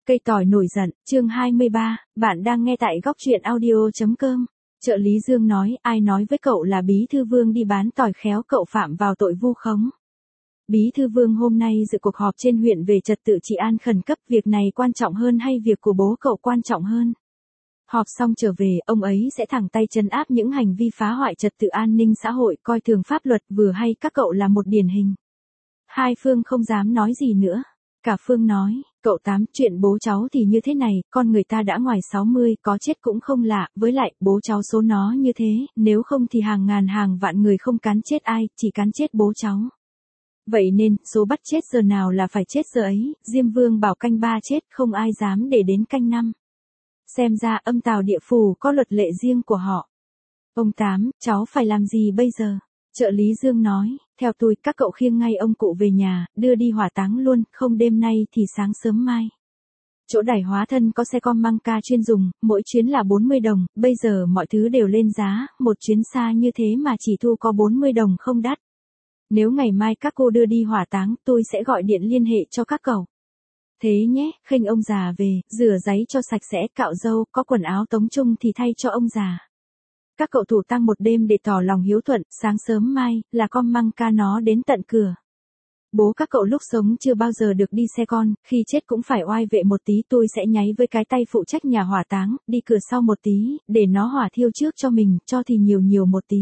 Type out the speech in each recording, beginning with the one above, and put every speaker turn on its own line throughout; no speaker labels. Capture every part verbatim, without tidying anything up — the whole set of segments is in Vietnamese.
Cây tỏi nổi giận, chương hai mươi ba, bạn đang nghe tại góc truyện audio.com. Trợ lý Dương nói, ai nói với cậu là Bí Thư Vương đi bán tỏi, khéo cậu phạm vào tội vu khống. Bí Thư Vương hôm nay dự cuộc họp trên huyện về trật tự trị an khẩn cấp, việc này quan trọng hơn hay việc của bố cậu quan trọng hơn? Họp xong trở về, ông ấy sẽ thẳng tay trấn áp những hành vi phá hoại trật tự an ninh xã hội, coi thường pháp luật, vừa hay các cậu là một điển hình. Hai Phương không dám nói gì nữa. Cả Phương nói, cậu Tám, chuyện bố cháu thì như thế này, con người ta đã ngoài sáu mươi, có chết cũng không lạ, với lại, bố cháu số nó như thế, nếu không thì hàng ngàn hàng vạn người không cắn chết ai, chỉ cắn chết bố cháu. Vậy nên, số bắt chết giờ nào là phải chết giờ ấy, Diêm Vương bảo canh ba chết, không ai dám để đến canh năm. Xem ra âm tào địa phủ có luật lệ riêng của họ. Ông Tám, cháu phải làm gì bây giờ? Trợ lý Dương nói, theo tôi, các cậu khiêng ngay ông cụ về nhà, đưa đi hỏa táng luôn, không đêm nay thì sáng sớm mai. Chỗ đẩy hóa thân có xe com măng ca chuyên dùng, mỗi chuyến là bốn mươi đồng, bây giờ mọi thứ đều lên giá, một chuyến xa như thế mà chỉ thu có bốn mươi đồng không đắt. Nếu ngày mai các cô đưa đi hỏa táng, tôi sẽ gọi điện liên hệ cho các cậu. Thế nhé, khênh ông già về, rửa giấy cho sạch sẽ, cạo râu, có quần áo tống trung thì thay cho ông già. Các cậu thủ tăng một đêm để tỏ lòng hiếu thuận, sáng sớm mai, là con măng ca nó đến tận cửa. Bố các cậu lúc sống chưa bao giờ được đi xe con, khi chết cũng phải oai vệ một tí, tôi sẽ nháy với cái tay phụ trách nhà hỏa táng, đi cửa sau một tí, để nó hỏa thiêu trước cho mình, cho thì nhiều nhiều một tí.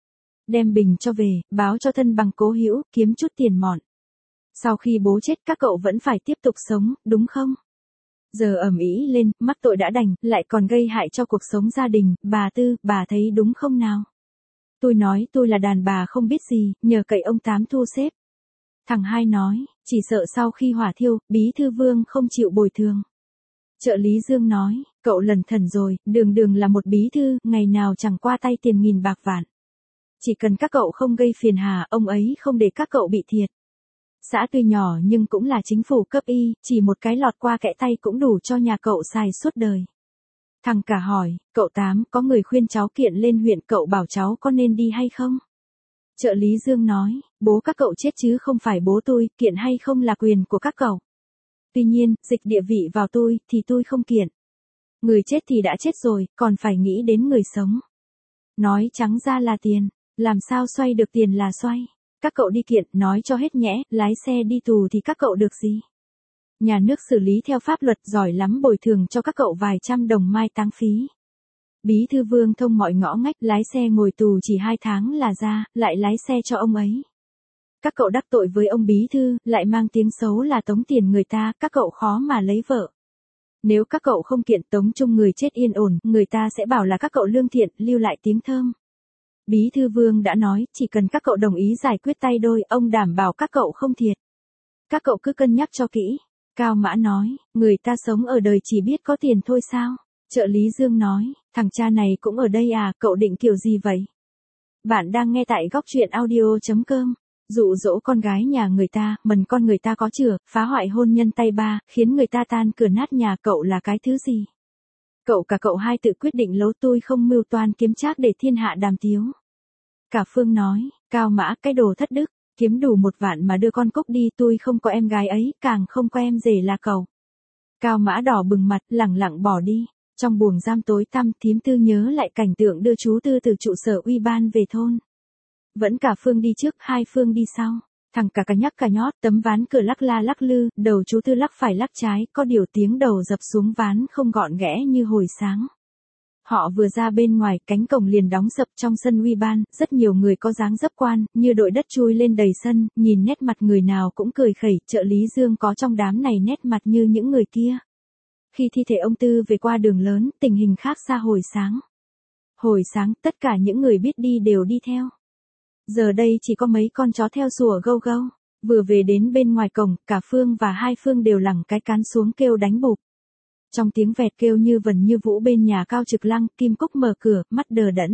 Đem bình cho về, báo cho thân bằng cố hữu, kiếm chút tiền mọn. Sau khi bố chết các cậu vẫn phải tiếp tục sống, đúng không? Giờ ầm ĩ lên, mắc tội đã đành, lại còn gây hại cho cuộc sống gia đình, bà Tư, bà thấy đúng không nào? Tôi nói tôi là đàn bà không biết gì, nhờ cậy ông Tám thu xếp. Thằng Hai nói, chỉ sợ sau khi hỏa thiêu, Bí Thư Vương không chịu bồi thường. Trợ lý Dương nói, cậu lẩn thẩn rồi, đường đường là một bí thư, ngày nào chẳng qua tay tiền nghìn bạc vạn. Chỉ cần các cậu không gây phiền hà, ông ấy không để các cậu bị thiệt. Xã tuy nhỏ nhưng cũng là chính phủ cấp y, chỉ một cái lọt qua kẽ tay cũng đủ cho nhà cậu xài suốt đời. Thằng Cả hỏi, cậu Tám, có người khuyên cháu kiện lên huyện, cậu bảo cháu có nên đi hay không? Trợ lý Dương nói, bố các cậu chết chứ không phải bố tôi, kiện hay không là quyền của các cậu. Tuy nhiên, dịch địa vị vào tôi, thì tôi không kiện. Người chết thì đã chết rồi, còn phải nghĩ đến người sống. Nói trắng ra là tiền, làm sao xoay được tiền là xoay. Các cậu đi kiện, nói cho hết nhẽ, lái xe đi tù thì các cậu được gì? Nhà nước xử lý theo pháp luật, giỏi lắm, bồi thường cho các cậu vài trăm đồng mai táng phí. Bí Thư Vương thông mọi ngõ ngách, lái xe ngồi tù chỉ hai tháng là ra, lại lái xe cho ông ấy. Các cậu đắc tội với ông Bí Thư, lại mang tiếng xấu là tống tiền người ta, các cậu khó mà lấy vợ. Nếu các cậu không kiện, tống chung người chết yên ổn, người ta sẽ bảo là các cậu lương thiện, lưu lại tiếng thơm. Bí Thư Vương đã nói, chỉ cần các cậu đồng ý giải quyết tay đôi, ông đảm bảo các cậu không thiệt. Các cậu cứ cân nhắc cho kỹ. Cao Mã nói, người ta sống ở đời chỉ biết có tiền thôi sao? Trợ lý Dương nói, thằng cha này cũng ở đây à, cậu định kiểu gì vậy? Bạn đang nghe tại góc truyện audio.com. Dụ dỗ con gái nhà người ta, mần con người ta có chửa, phá hoại hôn nhân tay ba, khiến người ta tan cửa nát nhà, cậu là cái thứ gì? Cậu cả cậu hai tự quyết định lấu, tôi không mưu toan kiếm trác để thiên hạ đàm tiếu. Cả Phương nói, Cao Mã, cái đồ thất đức, kiếm đủ một vạn mà đưa con Cúc đi, tôi không có em gái ấy, càng không có em rể là cậu. Cao Mã đỏ bừng mặt, lẳng lặng bỏ đi. Trong buồng giam tối tăm, thím Tư nhớ lại cảnh tượng đưa chú Tư từ trụ sở ủy ban về thôn. Vẫn cả Phương đi trước, hai Phương đi sau. Thằng Cả cả nhắc cả nhót, tấm ván cửa lắc la lắc lư, đầu chú Tư lắc phải lắc trái, có điều tiếng đầu dập xuống ván không gọn ghẽ như hồi sáng. Họ vừa ra bên ngoài, cánh cổng liền đóng sập. Trong sân ủy ban, rất nhiều người có dáng dấp quan, như đội đất chui lên đầy sân, nhìn nét mặt người nào cũng cười khẩy. Trợ lý Dương có trong đám này nét mặt như những người kia. Khi thi thể ông Tư về qua đường lớn, tình hình khác xa hồi sáng. Hồi sáng, tất cả những người biết đi đều đi theo. Giờ đây chỉ có mấy con chó theo sủa gâu gâu. Vừa về đến bên ngoài cổng, cả Phương và hai Phương đều lẳng cái cán xuống kêu đánh bụp. Trong tiếng vẹt kêu như vần như vũ bên nhà Cao Trực Lăng, Kim Cúc mở cửa, mắt đờ đẫn.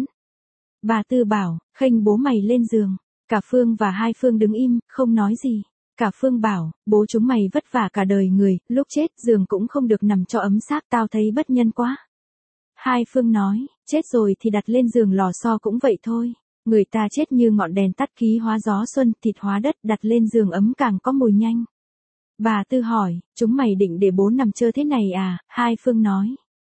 Bà Tư bảo, khênh bố mày lên giường. Cả Phương và hai Phương đứng im, không nói gì. Cả Phương bảo, bố chúng mày vất vả cả đời người, lúc chết giường cũng không được nằm cho ấm xác, tao thấy bất nhân quá. Hai Phương nói, chết rồi thì đặt lên giường lò xo cũng vậy thôi. Người ta chết như ngọn đèn tắt, khí hóa gió xuân, thịt hóa đất, đặt lên giường ấm càng có mùi nhanh. Bà Tư hỏi, chúng mày định để bố nằm chơi thế này à? Hai Phương nói.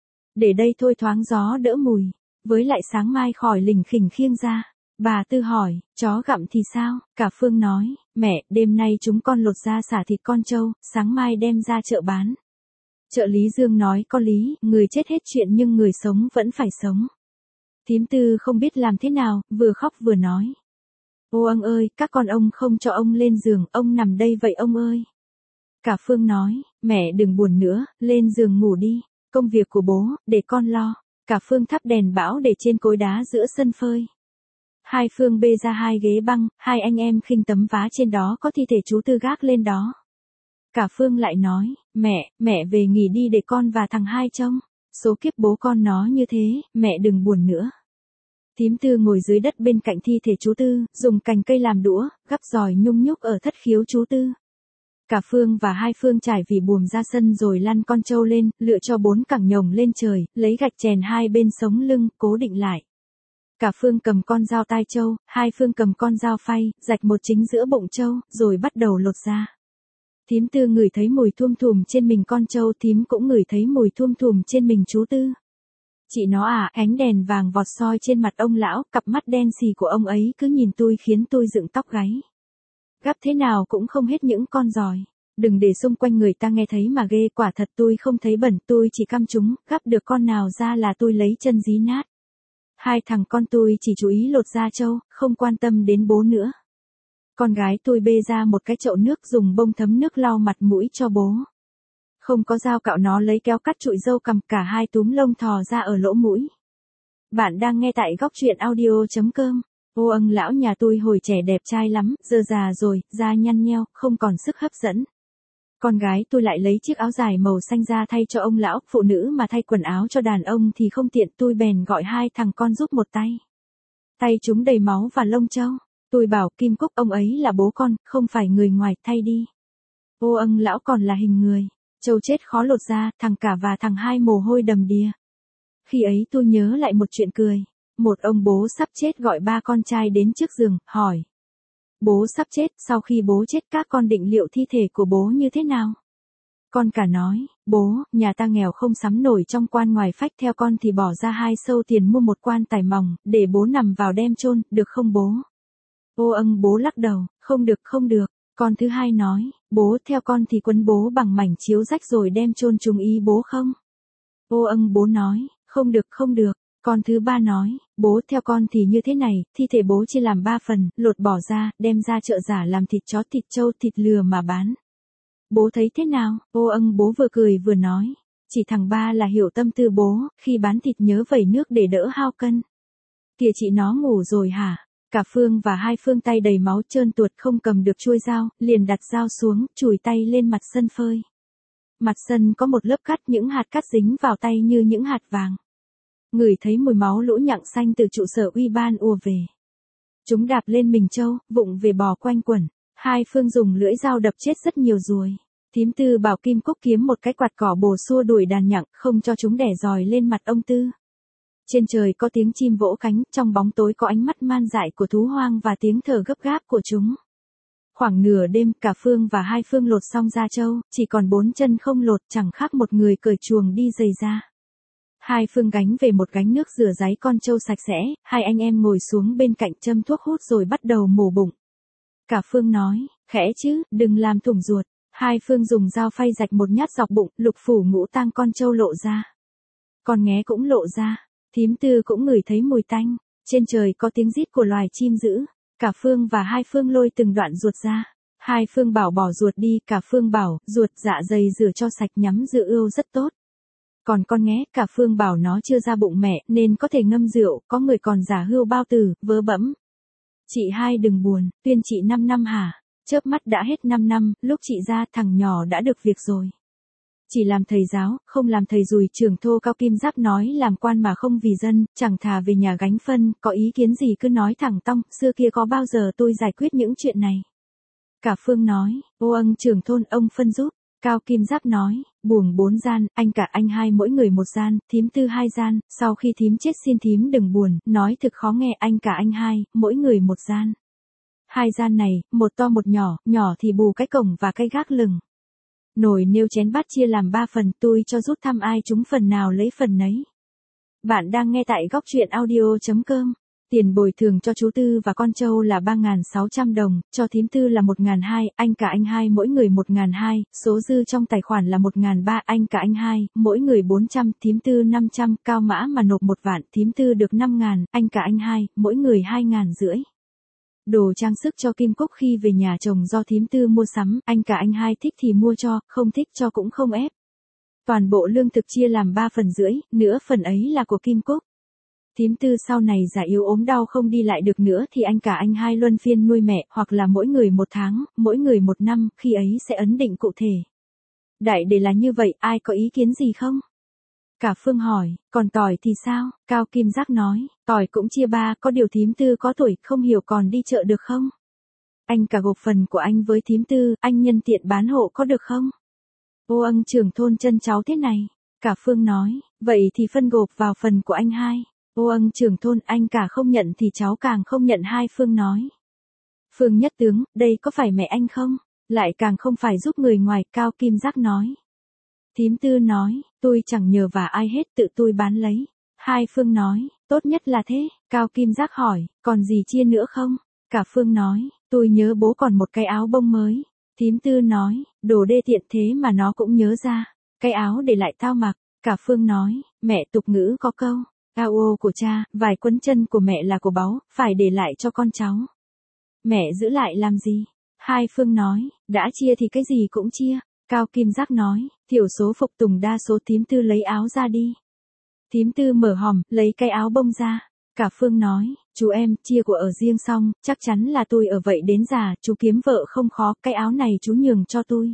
Để đây thôi thoáng gió đỡ mùi. Với lại sáng mai khỏi lình khỉnh khiêng ra. Bà Tư hỏi, chó gặm thì sao? Cả Phương nói, mẹ, đêm nay chúng con lột ra xả thịt con trâu, sáng mai đem ra chợ bán. Trợ lý Dương nói có lý, người chết hết chuyện nhưng người sống vẫn phải sống. Thím Tư không biết làm thế nào, vừa khóc vừa nói. Ô ông ơi, các con ông không cho ông lên giường, ông nằm đây vậy ông ơi. Cả Phương nói, mẹ đừng buồn nữa, lên giường ngủ đi, công việc của bố, để con lo. Cả Phương thắp đèn bão để trên cối đá giữa sân phơi. Hai Phương bê ra hai ghế băng, hai anh em khinh tấm vá trên đó có thi thể chú Tư gác lên đó. Cả Phương lại nói, mẹ, mẹ về nghỉ đi để con và thằng Hai trông. Số kiếp bố con nó như thế, mẹ đừng buồn nữa. Thím Tư ngồi dưới đất bên cạnh thi thể chú Tư, dùng cành cây làm đũa, gắp giỏi nhung nhúc ở thất khiếu chú Tư. Cả Phương và Hai Phương trải vì buồm ra sân rồi lăn con trâu lên, lựa cho bốn cẳng nhồng lên trời, lấy gạch chèn hai bên sống lưng, cố định lại. Cả Phương cầm con dao tai trâu, Hai Phương cầm con dao phay, rạch một chính giữa bụng trâu, rồi bắt đầu lột ra. Thím Tư ngửi thấy mùi thum thùm trên mình con trâu, thím cũng ngửi thấy mùi thum thùm trên mình chú Tư. Chị nó à, ánh đèn vàng vọt soi trên mặt ông lão, cặp mắt đen xì của ông ấy cứ nhìn tôi khiến tôi dựng tóc gáy. Gắp thế nào cũng không hết những con giòi. Đừng để xung quanh người ta nghe thấy mà ghê, quả thật tôi không thấy bẩn, tôi chỉ căm chúng, gắp được con nào ra là tôi lấy chân dí nát. Hai thằng con tôi chỉ chú ý lột da trâu, không quan tâm đến bố nữa. Con gái tôi bê ra một cái chậu nước dùng bông thấm nước lau mặt mũi cho bố. Không có dao cạo nó lấy kéo cắt trụi râu cầm, cả hai túm lông thò ra ở lỗ mũi. Bạn đang nghe tại góc truyện audio chấm com. Ô ông lão nhà tôi hồi trẻ đẹp trai lắm, giờ già rồi, da nhăn nheo, không còn sức hấp dẫn. Con gái tôi lại lấy chiếc áo dài màu xanh ra thay cho ông lão, phụ nữ mà thay quần áo cho đàn ông thì không tiện, tôi bèn gọi hai thằng con giúp một tay. Tay chúng đầy máu và lông trâu. Tôi bảo Kim Cúc ông ấy là bố con, không phải người ngoài, thay đi. Ô ông lão còn là hình người. Trâu chết khó lột ra, thằng Cả và thằng Hai mồ hôi đầm đìa. Khi ấy tôi nhớ lại một chuyện cười. Một ông bố sắp chết gọi ba con trai đến trước giường, hỏi. Bố sắp chết, sau khi bố chết các con định liệu thi thể của bố như thế nào? Con Cả nói, bố, nhà ta nghèo không sắm nổi trong quan ngoài phách, theo con thì bỏ ra hai sâu tiền mua một quan tài mỏng, để bố nằm vào đem chôn, được không bố? Ô âng bố lắc đầu, không được không được. Con thứ hai nói, bố, theo con thì quấn bố bằng mảnh chiếu rách rồi đem chôn trùng ý bố không? Ô âng bố nói, không được không được. Con thứ ba nói, bố, theo con thì như thế này, thi thể bố chia làm ba phần, lột bỏ ra, đem ra chợ giả làm thịt chó, thịt trâu, thịt lừa mà bán. Bố thấy thế nào? Ô âng bố vừa cười vừa nói, chỉ thằng ba là hiểu tâm tư bố, khi bán thịt nhớ vẩy nước để đỡ hao cân. Kìa chị nó ngủ rồi hả? Cả Phương và Hai Phương tay đầy máu trơn tuột không cầm được chuôi dao, liền đặt dao xuống, chùi tay lên mặt sân phơi. Mặt sân có một lớp cát, những hạt cát dính vào tay như những hạt vàng. Ngửi thấy mùi máu lũ nhặng xanh từ trụ sở uy ban ùa về. Chúng đạp lên mình trâu, vụng về bò quanh quẩn. Hai Phương dùng lưỡi dao đập chết rất nhiều ruồi. Thím Tư bảo Kim Cúc kiếm một cái quạt cỏ bồ xua đuổi đàn nhặng, không cho chúng đẻ giòi lên mặt ông Tư. Trên trời có tiếng chim vỗ cánh, trong bóng tối có ánh mắt man dại của thú hoang và tiếng thở gấp gáp của chúng. Khoảng nửa đêm, Cả Phương và Hai Phương lột xong da trâu, chỉ còn bốn chân không lột, chẳng khác một người cởi chuồng đi giày da. Hai Phương gánh về một gánh nước rửa ráy con trâu sạch sẽ, hai anh em ngồi xuống bên cạnh châm thuốc hút rồi bắt đầu mổ bụng. Cả Phương nói, khẽ chứ, đừng làm thủng ruột. Hai Phương dùng dao phay rạch một nhát dọc bụng, lục phủ ngũ tang con trâu lộ ra. Con nghé cũng lộ ra. Thím Tư cũng ngửi thấy mùi tanh. Trên trời có tiếng rít của loài chim dữ. Cả Phương và Hai Phương lôi từng đoạn ruột ra. Hai Phương bảo bỏ ruột đi, Cả Phương bảo, ruột dạ dày rửa cho sạch nhắm rượu ươu rất tốt. Còn con nghé, Cả Phương bảo nó chưa ra bụng mẹ, nên có thể ngâm rượu, có người còn giả hươu bao tử, vớ bẫm. Chị Hai đừng buồn, tuyên chị năm năm hả? Chớp mắt đã hết năm năm, lúc chị ra thằng nhỏ đã được việc rồi. Chỉ làm thầy giáo, không làm thầy dùi, trưởng thô Cao Kim Giáp nói làm quan mà không vì dân, chẳng thà về nhà gánh phân, có ý kiến gì cứ nói thẳng tong, xưa kia có bao giờ tôi giải quyết những chuyện này. Cả Phương nói, ô âng trưởng thôn ông phân giúp. Cao Kim Giáp nói, buồng bốn gian, anh Cả anh Hai mỗi người một gian, thím Tư hai gian, sau khi thím chết xin thím đừng buồn, nói thực khó nghe, anh Cả anh Hai, mỗi người một gian. Hai gian này, một to một nhỏ, nhỏ thì bù cái cổng và cái gác lửng. Nồi niêu chén bát chia làm ba phần, tôi cho rút thăm ai trúng phần nào lấy phần nấy. Bạn đang nghe tại góc truyện audio.com. Tiền bồi thường cho chú Tư và con trâu là ba nghìn sáu trăm đồng, cho thím Tư là một nghìn hai trăm, anh cả anh hai mỗi người một nghìn hai trăm, số dư trong tài khoản là một nghìn ba trăm, anh cả anh hai, mỗi người bốn trăm, thím Tư năm trăm, cao mã mà nộp một vạn, thím Tư được năm nghìn, anh cả anh hai, mỗi người hai nghìn rưỡi. Đồ trang sức cho Kim Cúc khi về nhà chồng do thím Tư mua sắm, anh cả anh hai thích thì mua cho, không thích cho cũng không ép. Toàn bộ lương thực chia làm ba phần rưỡi, nửa phần ấy là của Kim Cúc. Thím Tư sau này già yếu ốm đau không đi lại được nữa thì anh cả anh hai luân phiên nuôi mẹ, hoặc là mỗi người một tháng, mỗi người một năm, khi ấy sẽ ấn định cụ thể. Đại để là như vậy, ai có ý kiến gì không? Cả Phương hỏi, còn tỏi thì sao? Cao Kim Giác nói, tỏi cũng chia ba, có điều thím Tư có tuổi, không hiểu còn đi chợ được không? Anh cả gộp phần của anh với thím Tư, anh nhân tiện bán hộ có được không? Ô ân trưởng thôn chân cháu thế này. Cả Phương nói, vậy thì phân gộp vào phần của anh hai. Ô ân trưởng thôn anh cả không nhận thì cháu càng không nhận, hai Phương nói. Phương nhất tướng, đây có phải mẹ anh không? Lại càng không phải giúp người ngoài, Cao Kim Giác nói. Thím Tư nói, tôi chẳng nhờ vả ai hết, tự tôi bán lấy. Hai Phương nói, tốt nhất là thế. Cao Kim Giác hỏi, còn gì chia nữa không? Cả Phương nói, tôi nhớ bố còn một cái áo bông mới. Thím Tư nói, đồ đê tiện thế mà nó cũng nhớ ra. Cái áo để lại tao mặc. Cả Phương nói, mẹ tục ngữ có câu. Ao ô của cha, vài quấn chân của mẹ là của báu, phải để lại cho con cháu. Mẹ giữ lại làm gì? Hai Phương nói, đã chia thì cái gì cũng chia. Cao Kim Giác nói, thiểu số phục tùng đa số, thím Tư lấy áo ra đi. Thím Tư mở hòm, lấy cái áo bông ra. Cả Phương nói, chú em, chia của ở riêng xong, chắc chắn là tôi ở vậy đến già, chú kiếm vợ không khó, cái áo này chú nhường cho tôi.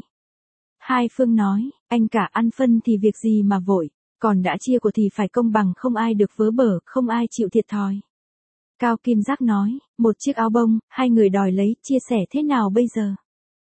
Hai Phương nói, anh cả ăn phân thì việc gì mà vội, còn đã chia của thì phải công bằng, không ai được vớ bở, không ai chịu thiệt thòi. Cao Kim Giác nói, một chiếc áo bông, hai người đòi lấy, chia sẻ thế nào bây giờ?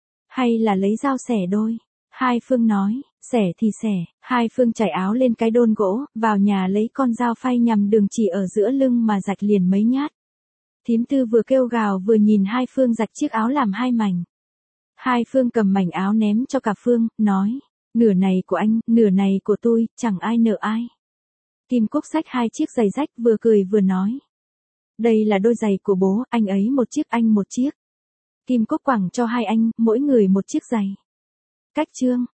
Hay là lấy dao xẻ đôi? Hai Phương nói, xẻ thì xẻ. Hai Phương trải áo lên cái đôn gỗ, vào nhà lấy con dao phay nhằm đường chỉ ở giữa lưng mà rạch liền mấy nhát. Thím Tư vừa kêu gào vừa nhìn hai Phương rạch chiếc áo làm hai mảnh. Hai Phương cầm mảnh áo ném cho cả Phương, nói, nửa này của anh, nửa này của tôi, chẳng ai nợ ai. Kim Cúc xách hai chiếc giày rách vừa cười vừa nói. Đây là đôi giày của bố, anh ấy một chiếc anh một chiếc. Kim Cúc quẳng cho hai anh, mỗi người một chiếc giày. Cách chương.